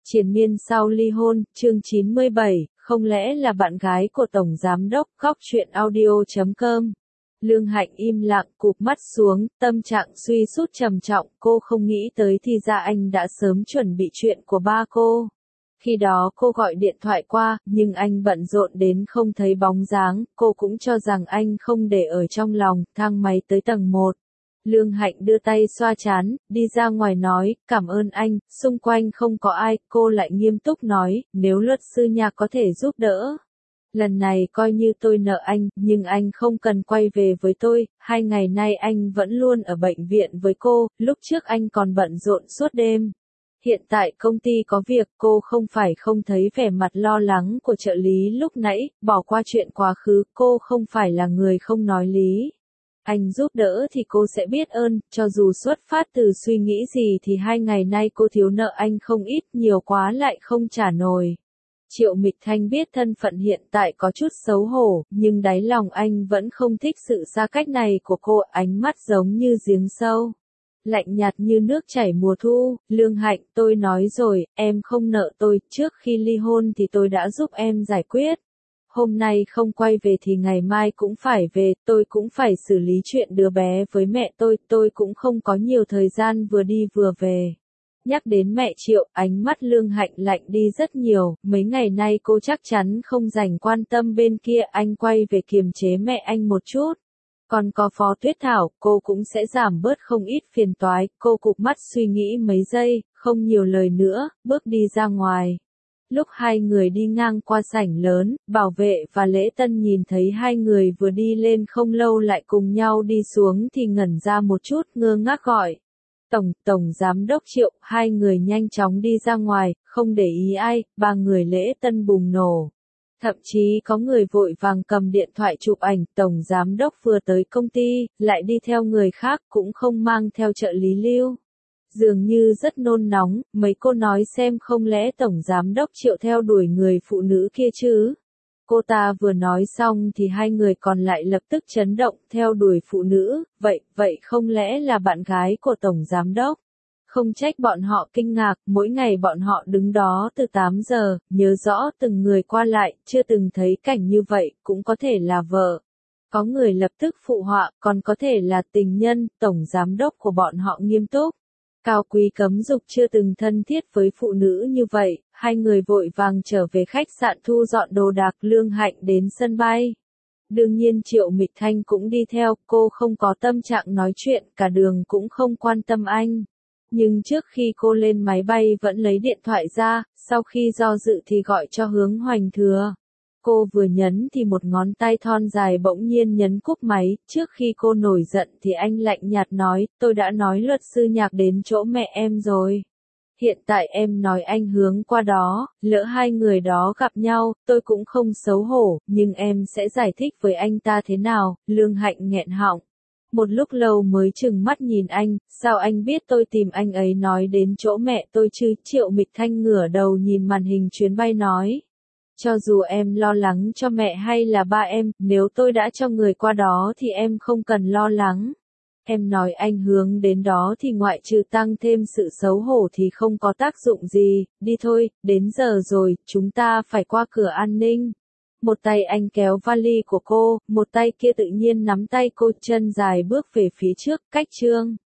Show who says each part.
Speaker 1: Triền miên sau ly hôn, chương 97, không lẽ là bạn gái của Tổng Giám đốc, Góc Chuyện Audio.com. Lương Hạnh im lặng, cụp mắt xuống, tâm trạng suy sút trầm trọng, cô không nghĩ tới thì ra anh đã sớm chuẩn bị chuyện của ba cô. Khi đó cô gọi điện thoại qua, nhưng anh bận rộn đến không thấy bóng dáng, cô cũng cho rằng anh không để ở trong lòng, thang máy tới tầng 1. Lương Hạnh đưa tay xoa trán, đi ra ngoài nói, cảm ơn anh, xung quanh không có ai, cô lại nghiêm túc nói, nếu luật sư nhà có thể giúp đỡ. Lần này coi như tôi nợ anh, nhưng anh không cần quay về với tôi, 2 ngày nay anh vẫn luôn ở bệnh viện với cô, lúc trước anh còn bận rộn suốt đêm. Hiện tại công ty có việc, cô không phải không thấy vẻ mặt lo lắng của trợ lý lúc nãy, bỏ qua chuyện quá khứ, cô không phải là người không nói lý. Anh giúp đỡ thì cô sẽ biết ơn, cho dù xuất phát từ suy nghĩ gì thì 2 ngày nay cô thiếu nợ anh không ít, nhiều quá lại không trả nổi. Triệu Mịch Thanh biết thân phận hiện tại có chút xấu hổ, nhưng đáy lòng anh vẫn không thích sự xa cách này của cô, ánh mắt giống như giếng sâu. Lạnh nhạt như nước chảy mùa thu, Lương Hạnh, tôi nói rồi, em không nợ tôi, trước khi ly hôn thì tôi đã giúp em giải quyết. Hôm nay không quay về thì ngày mai cũng phải về, tôi cũng phải xử lý chuyện đứa bé với mẹ tôi cũng không có nhiều thời gian vừa đi vừa về. Nhắc đến mẹ Triệu, ánh mắt Lương Hạnh lạnh đi rất nhiều, mấy ngày nay cô chắc chắn không dành quan tâm bên kia, anh quay về kiềm chế mẹ anh một chút. Còn có Phó Tuyết Thảo, cô cũng sẽ giảm bớt không ít phiền toái, cô cụp mắt suy nghĩ mấy giây, không nhiều lời nữa, bước đi ra ngoài. Lúc hai người đi ngang qua sảnh lớn, bảo vệ và lễ tân nhìn thấy hai người vừa đi lên không lâu lại cùng nhau đi xuống thì ngẩn ra một chút, ngơ ngác gọi. Tổng Giám đốc Triệu, hai người nhanh chóng đi ra ngoài, không để ý ai, 3 người lễ tân bùng nổ. Thậm chí có người vội vàng cầm điện thoại chụp ảnh, Tổng Giám đốc vừa tới công ty, lại đi theo người khác cũng không mang theo trợ lý Lưu. Dường như rất nôn nóng, mấy cô nói xem không lẽ Tổng Giám đốc Triệu theo đuổi người phụ nữ kia chứ. Cô ta vừa nói xong thì hai người còn lại lập tức chấn động, theo đuổi phụ nữ, vậy không lẽ là bạn gái của Tổng Giám đốc? Không trách bọn họ kinh ngạc, mỗi ngày bọn họ đứng đó từ 8 giờ, nhớ rõ từng người qua lại, chưa từng thấy cảnh như vậy, cũng có thể là vợ. Có người lập tức phụ họa, còn có thể là tình nhân, Tổng Giám đốc của bọn họ nghiêm túc. Cao Quý cấm dục chưa từng thân thiết với phụ nữ như vậy, hai người vội vàng trở về khách sạn thu dọn đồ đạc, Lương Hạnh đến sân bay. Đương nhiên Triệu Mịch Thanh cũng đi theo, cô không có tâm trạng nói chuyện, cả đường cũng không quan tâm anh. Nhưng trước khi cô lên máy bay vẫn lấy điện thoại ra, sau khi do dự thì gọi cho Hướng Hoành Thừa. Cô vừa nhấn thì một ngón tay thon dài bỗng nhiên nhấn cúp máy, trước khi cô nổi giận thì anh lạnh nhạt nói, tôi đã nói luật sư Nhạc đến chỗ mẹ em rồi. Hiện tại em nói anh Hướng qua đó, lỡ hai người đó gặp nhau, tôi cũng không xấu hổ, nhưng em sẽ giải thích với anh ta thế nào, Lương Hạnh nghẹn họng. Một lúc lâu mới chừng mắt nhìn anh, sao anh biết tôi tìm anh ấy nói đến chỗ mẹ tôi chứ, Triệu Mịch Thanh ngửa đầu nhìn màn hình chuyến bay nói. Cho dù em lo lắng cho mẹ hay là ba em, nếu tôi đã cho người qua đó thì em không cần lo lắng. Em nói anh Hướng đến đó thì ngoại trừ tăng thêm sự xấu hổ thì không có tác dụng gì, đi thôi, đến giờ rồi, chúng ta phải qua cửa an ninh. Một tay anh kéo vali của cô, một tay kia tự nhiên nắm tay cô, chân dài bước về phía trước, cách Trương